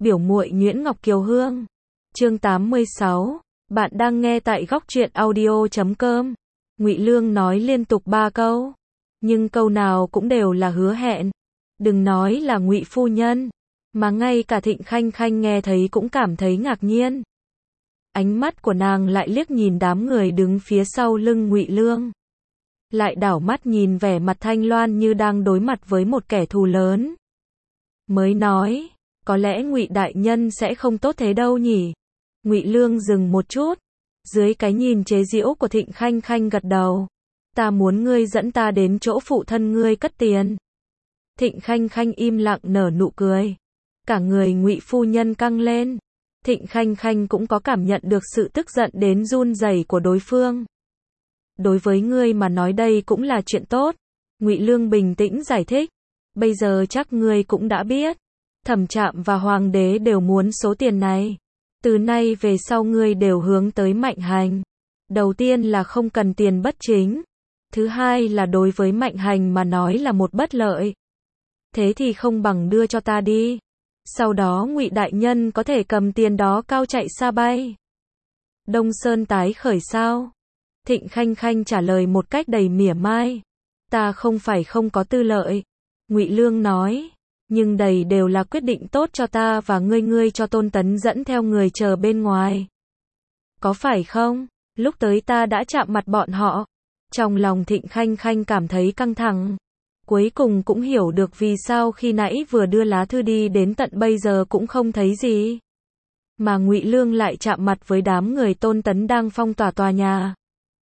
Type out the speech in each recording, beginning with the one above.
Biểu muội Nguyễn Ngọc Kiều Hương. Chương 86. Bạn đang nghe tại góc truyện audio.com. Ngụy Lương nói liên tục 3 câu, nhưng câu nào cũng đều là hứa hẹn. Đừng nói là Ngụy phu nhân, mà ngay cả Thịnh Khanh Khanh nghe thấy cũng cảm thấy ngạc nhiên. Ánh mắt của nàng lại liếc nhìn đám người đứng phía sau lưng Ngụy Lương, lại đảo mắt nhìn vẻ mặt Thanh Loan như đang đối mặt với một kẻ thù lớn. Mới nói, có lẽ Ngụy đại nhân sẽ không tốt thế đâu nhỉ. Ngụy Lương dừng một chút, dưới cái nhìn chế giễu của Thịnh Khanh Khanh gật đầu. Ta muốn ngươi dẫn ta đến chỗ phụ thân ngươi cất tiền. Thịnh Khanh Khanh im lặng nở nụ cười. Cả người Ngụy phu nhân căng lên. Thịnh Khanh Khanh cũng có cảm nhận được sự tức giận đến run rẩy của đối phương. Đối với ngươi mà nói đây cũng là chuyện tốt. Ngụy Lương bình tĩnh giải thích. Bây giờ chắc ngươi cũng đã biết, Thẩm Trạm và Hoàng đế đều muốn số tiền này. Từ nay về sau ngươi đều hướng tới Mạnh Hành. Đầu tiên là không cần tiền bất chính. Thứ hai là đối với Mạnh Hành mà nói là một bất lợi. Thế thì không bằng đưa cho ta đi. Sau đó Ngụy đại nhân có thể cầm tiền đó cao chạy xa bay. Đông Sơn tái khởi sao? Thịnh Khanh Khanh trả lời một cách đầy mỉa mai. Ta không phải không có tư lợi. Ngụy Lương nói. Nhưng đầy đều là quyết định tốt cho ta và ngươi cho Tôn Tấn dẫn theo người chờ bên ngoài. Có phải không? Lúc tới ta đã chạm mặt bọn họ. Trong lòng Thịnh Khanh Khanh cảm thấy căng thẳng. Cuối cùng cũng hiểu được vì sao khi nãy vừa đưa lá thư đi đến tận bây giờ cũng không thấy gì. Mà Ngụy Lương lại chạm mặt với đám người Tôn Tấn đang phong tỏa tòa nhà.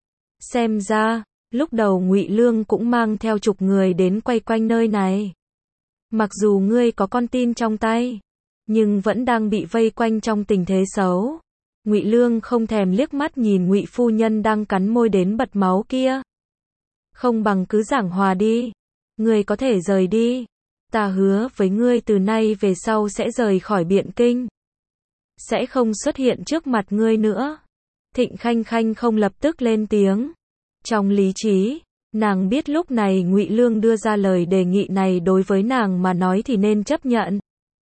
Xem ra, lúc đầu Ngụy Lương cũng mang theo chục người đến quay quanh nơi này. Mặc dù ngươi có con tin trong tay, nhưng vẫn đang bị vây quanh trong tình thế xấu. Ngụy Lương không thèm liếc mắt nhìn Ngụy phu nhân đang cắn môi đến bật máu kia. Không bằng cứ giảng hòa đi. Ngươi có thể rời đi. Ta hứa với ngươi từ nay về sau sẽ rời khỏi Biện Kinh. Sẽ không xuất hiện trước mặt ngươi nữa. Thịnh Khanh Khanh không lập tức lên tiếng. Trong lý trí, nàng biết lúc này Ngụy Lương đưa ra lời đề nghị này đối với nàng mà nói thì nên chấp nhận.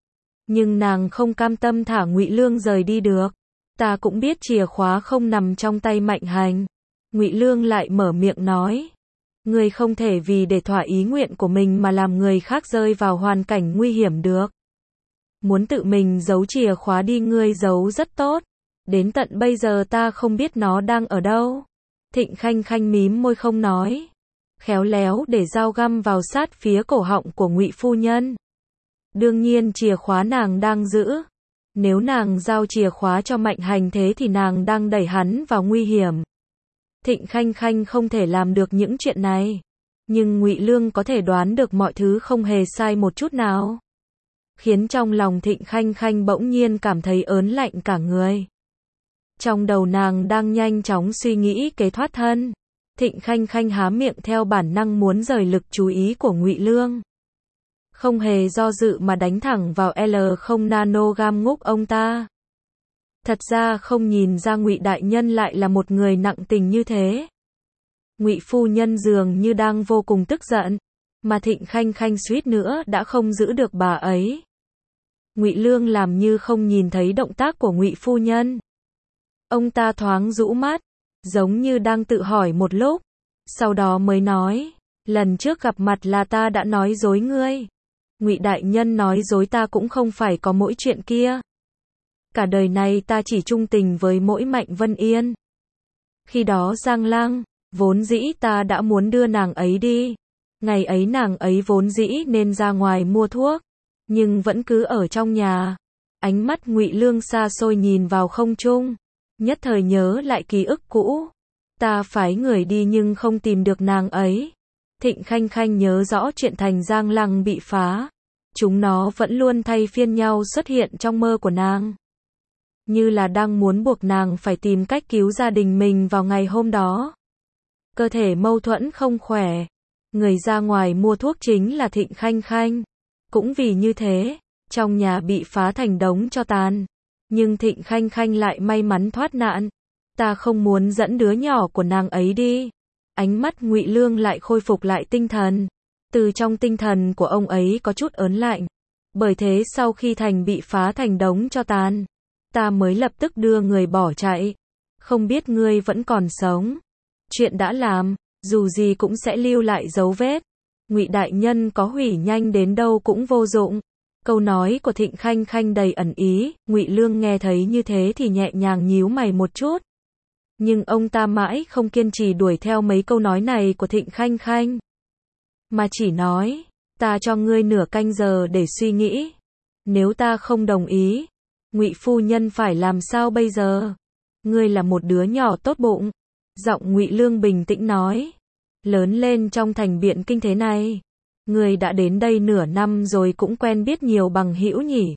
Nhưng nàng không cam tâm thả Ngụy Lương rời đi được. Ta cũng biết chìa khóa không nằm trong tay Mạnh Hành. Ngụy Lương lại mở miệng nói. Ngươi không thể vì để thỏa ý nguyện của mình mà làm người khác rơi vào hoàn cảnh nguy hiểm được. Muốn tự mình giấu chìa khóa đi ngươi giấu rất tốt. Đến tận bây giờ ta không biết nó đang ở đâu. Thịnh Khanh Khanh mím môi không nói. Khéo léo để dao găm vào sát phía cổ họng của Ngụy phu nhân. Đương nhiên chìa khóa nàng đang giữ. Nếu nàng giao chìa khóa cho Mạnh Hành thế thì nàng đang đẩy hắn vào nguy hiểm. Thịnh Khanh Khanh không thể làm được những chuyện này. Nhưng Ngụy Lương có thể đoán được mọi thứ không hề sai một chút nào. Khiến trong lòng Thịnh Khanh Khanh bỗng nhiên cảm thấy ớn lạnh cả người. Trong đầu nàng đang nhanh chóng suy nghĩ kế thoát thân. Thịnh Khanh Khanh há miệng theo bản năng muốn rời lực chú ý của Ngụy Lương. Không hề do dự mà đánh thẳng vào L0 nanogam ngúc ông ta. Thật ra không nhìn ra Ngụy đại nhân lại là một người nặng tình như thế. Ngụy phu nhân dường như đang vô cùng tức giận, mà Thịnh Khanh Khanh suýt nữa đã không giữ được bà ấy. Ngụy Lương làm như không nhìn thấy động tác của Ngụy phu nhân. Ông ta thoáng rũ mắt, giống như đang tự hỏi một lúc, sau đó mới nói, lần trước gặp mặt là ta đã nói dối ngươi. Ngụy đại nhân nói dối ta cũng không phải có mỗi chuyện kia. Cả đời này ta chỉ trung tình với mỗi Mạnh Vân Yên. Khi đó Giang Lăng, vốn dĩ ta đã muốn đưa nàng ấy đi. Ngày ấy nàng ấy vốn dĩ nên ra ngoài mua thuốc, nhưng vẫn cứ ở trong nhà. Ánh mắt Ngụy Lương xa xôi nhìn vào không trung, nhất thời nhớ lại ký ức cũ. Ta phái người đi nhưng không tìm được nàng ấy. Thịnh Khanh Khanh nhớ rõ chuyện thành Giang Lăng bị phá. Chúng nó vẫn luôn thay phiên nhau xuất hiện trong mơ của nàng. Như là đang muốn buộc nàng phải tìm cách cứu gia đình mình vào ngày hôm đó. Cơ thể mâu thuẫn không khỏe. Người ra ngoài mua thuốc chính là Thịnh Khanh Khanh. Cũng vì như thế, trong nhà bị phá thành đống tro tàn. Nhưng Thịnh Khanh Khanh lại may mắn thoát nạn. Ta không muốn dẫn đứa nhỏ của nàng ấy đi. Ánh mắt Ngụy Lương lại khôi phục lại tinh thần. Từ trong tinh thần của ông ấy có chút ớn lạnh. Bởi thế sau khi thành bị phá thành đống tro tàn, ta mới lập tức đưa người bỏ chạy. Không biết ngươi vẫn còn sống. Chuyện đã làm, dù gì cũng sẽ lưu lại dấu vết. Ngụy đại nhân có hủy nhanh đến đâu cũng vô dụng. Câu nói của Thịnh Khanh Khanh đầy ẩn ý, Ngụy Lương nghe thấy như thế thì nhẹ nhàng nhíu mày một chút. Nhưng ông ta mãi không kiên trì đuổi theo mấy câu nói này của Thịnh Khanh Khanh, mà chỉ nói, ta cho ngươi nửa canh giờ để suy nghĩ. Nếu ta không đồng ý, Ngụy phu nhân phải làm sao bây giờ? Ngươi là một đứa nhỏ tốt bụng. Giọng Ngụy Lương bình tĩnh nói. Lớn lên trong thành Biện Kinh thế này, ngươi đã đến đây nửa năm rồi cũng quen biết nhiều bằng hữu nhỉ?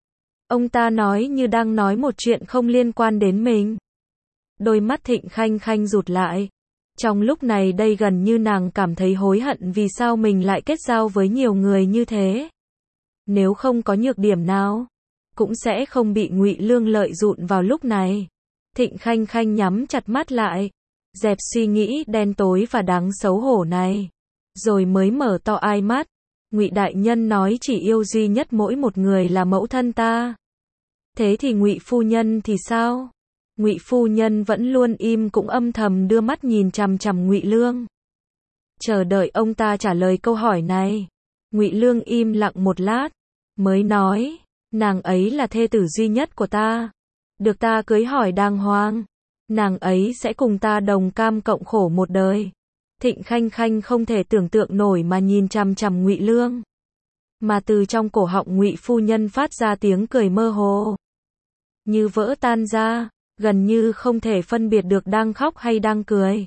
Ông ta nói như đang nói một chuyện không liên quan đến mình. Đôi mắt Thịnh Khanh Khanh rụt lại. Trong lúc này đây gần như nàng cảm thấy hối hận vì sao mình lại kết giao với nhiều người như thế. Nếu không có nhược điểm nào, cũng sẽ không bị Ngụy Lương lợi dụng vào lúc này. Thịnh Khanh Khanh nhắm chặt mắt lại, dẹp suy nghĩ đen tối và đáng xấu hổ này, rồi mới mở to hai mắt. Ngụy đại nhân nói chỉ yêu duy nhất mỗi một người là mẫu thân ta. Thế thì Ngụy phu nhân thì sao? Ngụy phu nhân vẫn luôn im cũng âm thầm đưa mắt nhìn chằm chằm Ngụy Lương, chờ đợi ông ta trả lời câu hỏi này. Ngụy Lương im lặng một lát, mới nói, nàng ấy là thê tử duy nhất của ta, được ta cưới hỏi đàng hoàng, nàng ấy sẽ cùng ta đồng cam cộng khổ một đời. Thịnh Khanh Khanh không thể tưởng tượng nổi mà nhìn chằm chằm Ngụy Lương, mà từ trong cổ họng Ngụy phu nhân phát ra tiếng cười mơ hồ, như vỡ tan ra, gần như không thể phân biệt được đang khóc hay đang cười.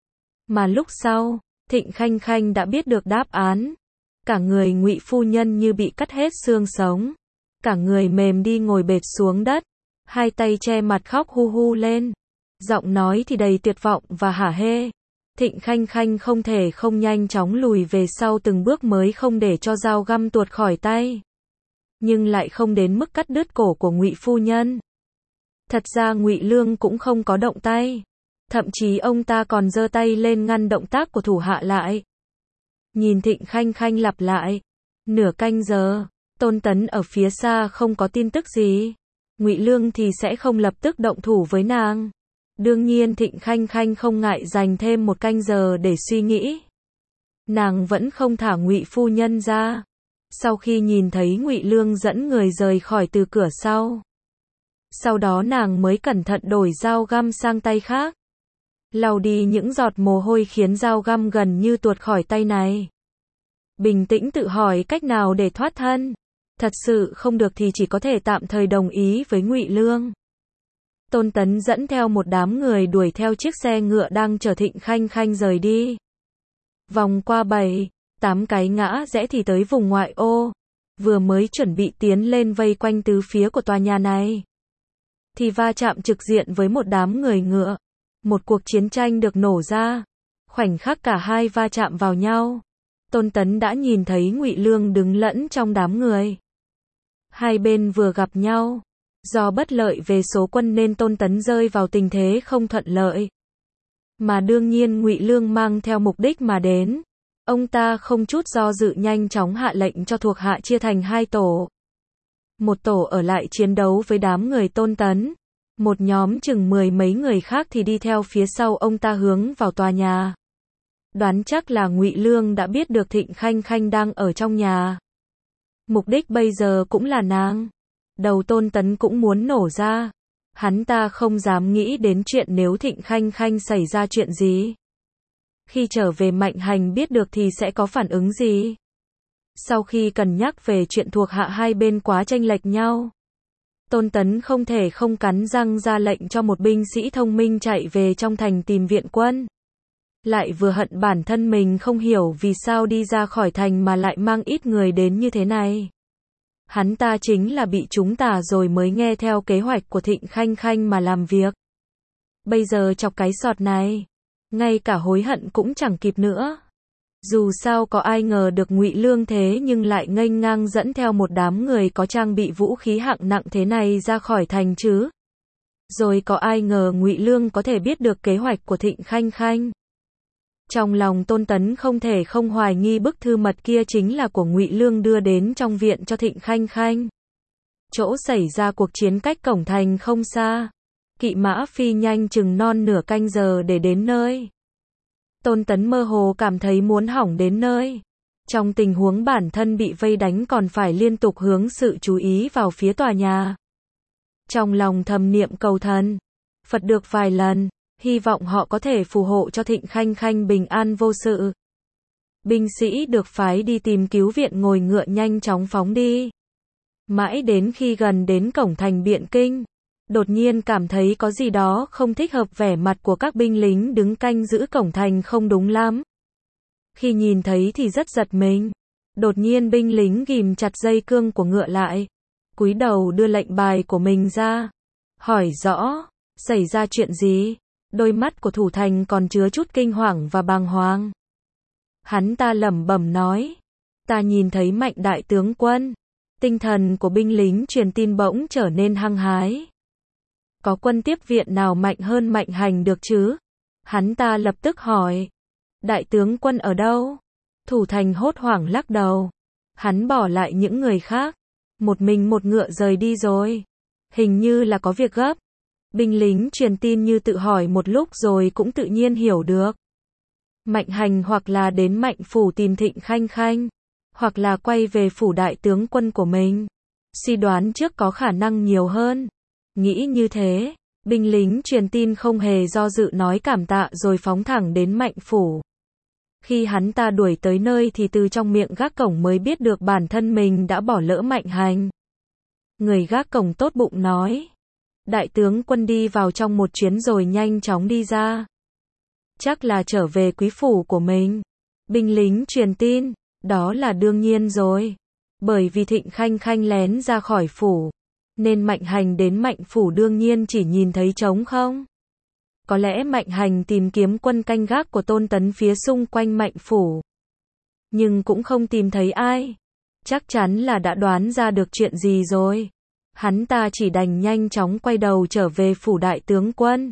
Mà lúc sau, Thịnh Khanh Khanh đã biết được đáp án. Cả người Ngụy phu nhân như bị cắt hết xương sống, cả người mềm đi ngồi bệt xuống đất, hai tay che mặt khóc hu hu lên. Giọng nói thì đầy tuyệt vọng và hả hê. Thịnh Khanh Khanh không thể không nhanh chóng lùi về sau từng bước mới không để cho dao găm tuột khỏi tay. Nhưng lại không đến mức cắt đứt cổ của Ngụy phu nhân. Thật ra Ngụy Lương cũng không có động tay, thậm chí ông ta còn giơ tay lên ngăn động tác của thủ hạ lại. Nhìn Thịnh Khanh Khanh lặp lại, nửa canh giờ, Tôn Tấn ở phía xa không có tin tức gì, Ngụy Lương thì sẽ không lập tức động thủ với nàng. Đương nhiên Thịnh Khanh Khanh không ngại dành thêm một canh giờ để suy nghĩ. Nàng vẫn không thả Ngụy phu nhân ra. Sau khi nhìn thấy Ngụy Lương dẫn người rời khỏi từ cửa sau đó nàng mới cẩn thận đổi dao găm sang tay khác, lau đi những giọt mồ hôi khiến dao găm gần như tuột khỏi tay này. Bình tĩnh tự hỏi cách nào để thoát thân. Thật sự không được thì chỉ có thể tạm thời đồng ý với Ngụy Lương. Tôn Tấn dẫn theo một đám người đuổi theo chiếc xe ngựa đang chở Thịnh Khanh Khanh rời đi. Vòng qua 7-8 cái ngã rẽ thì tới vùng ngoại ô. Vừa mới chuẩn bị tiến lên vây quanh tứ phía của tòa nhà này, thì va chạm trực diện với một đám người ngựa. Một cuộc chiến tranh được nổ ra. Khoảnh khắc cả hai va chạm vào nhau, Tôn Tấn đã nhìn thấy Ngụy Lương đứng lẫn trong đám người. Hai bên vừa gặp nhau, do bất lợi về số quân nên Tôn Tấn rơi vào tình thế không thuận lợi. Mà đương nhiên Ngụy Lương mang theo mục đích mà đến. Ông ta không chút do dự nhanh chóng hạ lệnh cho thuộc hạ chia thành hai tổ. Một tổ ở lại chiến đấu với đám người Tôn Tấn. Một nhóm chừng 10 mấy người khác thì đi theo phía sau ông ta hướng vào tòa nhà. Đoán chắc là Ngụy Lương đã biết được Thịnh Khanh Khanh đang ở trong nhà. Mục đích bây giờ cũng là nàng. Đầu Tôn Tấn cũng muốn nổ ra. Hắn ta không dám nghĩ đến chuyện nếu Thịnh Khanh Khanh xảy ra chuyện gì. Khi trở về Mạnh Hành biết được thì sẽ có phản ứng gì. Sau khi cân nhắc về chuyện thuộc hạ hai bên quá chênh lệch nhau, Tôn Tấn không thể không cắn răng ra lệnh cho một binh sĩ thông minh chạy về trong thành tìm viện quân. Lại vừa hận bản thân mình không hiểu vì sao đi ra khỏi thành mà lại mang ít người đến như thế này. Hắn ta chính là bị trúng tà rồi mới nghe theo kế hoạch của Thịnh Khanh Khanh mà làm việc. Bây giờ chọc cái sọt này, ngay cả hối hận cũng chẳng kịp nữa. Dù sao có ai ngờ được Ngụy Lương thế nhưng lại nghênh ngang dẫn theo một đám người có trang bị vũ khí hạng nặng thế này ra khỏi thành chứ. Rồi có ai ngờ Ngụy Lương có thể biết được kế hoạch của Thịnh Khanh Khanh. Trong lòng Tôn Tấn không thể không hoài nghi bức thư mật kia chính là của Ngụy Lương đưa đến trong viện cho Thịnh Khanh Khanh. Chỗ xảy ra cuộc chiến cách cổng thành không xa. Kỵ mã phi nhanh chừng non nửa canh giờ để đến nơi. Tôn Tấn mơ hồ cảm thấy muốn hỏng đến nơi. Trong tình huống bản thân bị vây đánh còn phải liên tục hướng sự chú ý vào phía tòa nhà. Trong lòng thầm niệm cầu thần, Phật được vài lần, hy vọng họ có thể phù hộ cho Thịnh Khanh Khanh bình an vô sự. Binh sĩ được phái đi tìm cứu viện ngồi ngựa nhanh chóng phóng đi. Mãi đến khi gần đến cổng thành Biện Kinh, đột nhiên cảm thấy có gì đó không thích hợp, vẻ mặt của các binh lính đứng canh giữ cổng thành không đúng lắm. Khi nhìn thấy thì rất giật mình. Đột nhiên binh lính ghìm chặt dây cương của ngựa lại, cúi đầu đưa lệnh bài của mình ra, hỏi rõ, xảy ra chuyện gì? Đôi mắt của thủ thành còn chứa chút kinh hoàng và bàng hoàng. Hắn ta lẩm bẩm nói, ta nhìn thấy Mạnh đại tướng quân. Tinh thần của binh lính truyền tin bỗng trở nên hăng hái. Có quân tiếp viện nào mạnh hơn Mạnh Hành được chứ? Hắn ta lập tức hỏi, đại tướng quân ở đâu? Thủ thành hốt hoảng lắc đầu. Hắn bỏ lại những người khác, một mình một ngựa rời đi rồi. Hình như là có việc gấp. Binh lính truyền tin như tự hỏi một lúc rồi cũng tự nhiên hiểu được. Mạnh Hành hoặc là đến Mạnh phủ tìm Thịnh Khanh Khanh, hoặc là quay về phủ đại tướng quân của mình. Suy đoán trước có khả năng nhiều hơn. Nghĩ như thế, binh lính truyền tin không hề do dự nói cảm tạ rồi phóng thẳng đến Mạnh phủ. Khi hắn ta đuổi tới nơi thì từ trong miệng gác cổng mới biết được bản thân mình đã bỏ lỡ Mạnh Hành. Người gác cổng tốt bụng nói, đại tướng quân đi vào trong một chuyến rồi nhanh chóng đi ra. Chắc là trở về quý phủ của mình. Binh lính truyền tin, đó là đương nhiên rồi. Bởi vì Thịnh Khanh Khanh lén ra khỏi phủ, nên Mạnh Hành đến Mạnh phủ đương nhiên chỉ nhìn thấy trống không. Có lẽ Mạnh Hành tìm kiếm quân canh gác của Tôn Tấn phía xung quanh Mạnh phủ, nhưng cũng không tìm thấy ai. Chắc chắn là đã đoán ra được chuyện gì rồi. Hắn ta chỉ đành nhanh chóng quay đầu trở về phủ đại tướng quân.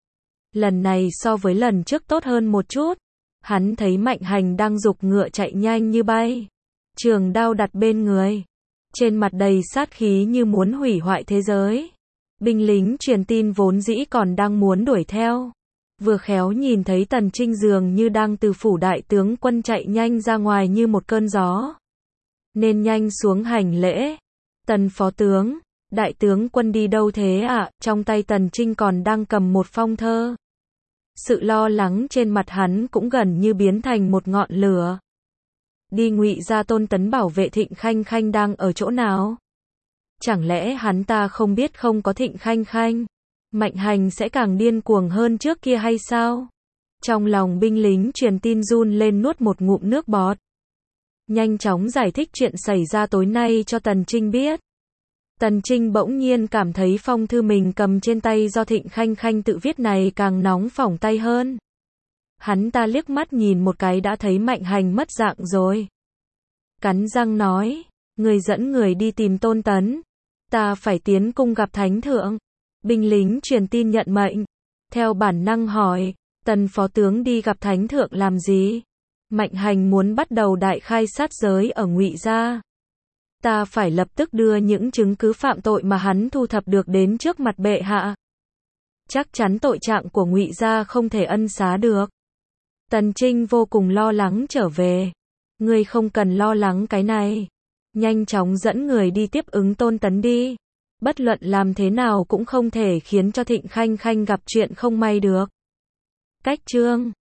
Lần này so với lần trước tốt hơn một chút. Hắn thấy Mạnh Hành đang giục ngựa chạy nhanh như bay, trường đao đặt bên người, trên mặt đầy sát khí như muốn hủy hoại thế giới. Binh lính truyền tin vốn dĩ còn đang muốn đuổi theo, vừa khéo nhìn thấy Tần Trinh dường như đang từ phủ đại tướng quân chạy nhanh ra ngoài như một cơn gió, nên nhanh xuống hành lễ. Tần phó tướng, đại tướng quân đi đâu thế ạ? Trong tay Tần Trinh còn đang cầm một phong thơ. Sự lo lắng trên mặt hắn cũng gần như biến thành một ngọn lửa. Đi Ngụy gia. Tôn Tấn bảo vệ Thịnh Khanh Khanh đang ở chỗ nào? Chẳng lẽ hắn ta không biết không có Thịnh Khanh Khanh, Mạnh Hành sẽ càng điên cuồng hơn trước kia hay sao? Trong lòng binh lính truyền tin run lên, nuốt một ngụm nước bọt. Nhanh chóng giải thích chuyện xảy ra tối nay cho Tần Trinh biết. Tần Trinh bỗng nhiên cảm thấy phong thư mình cầm trên tay do Thịnh Khanh Khanh tự viết này càng nóng phỏng tay hơn. Hắn ta liếc mắt nhìn một cái đã thấy Mạnh Hành mất dạng rồi. Cắn răng nói, người dẫn người đi tìm Tôn Tấn. Ta phải tiến cung gặp Thánh Thượng. Binh lính truyền tin nhận mệnh. Theo bản năng hỏi, Tần phó tướng đi gặp Thánh Thượng làm gì? Mạnh Hành muốn bắt đầu đại khai sát giới ở Ngụy gia. Ta phải lập tức đưa những chứng cứ phạm tội mà hắn thu thập được đến trước mặt bệ hạ. Chắc chắn tội trạng của Ngụy gia không thể ân xá được. Tần Trinh vô cùng lo lắng trở về. Ngươi không cần lo lắng cái này. Nhanh chóng dẫn người đi tiếp ứng Tôn Tấn đi. Bất luận làm thế nào cũng không thể khiến cho Thịnh Khanh Khanh gặp chuyện không may được. Cách chương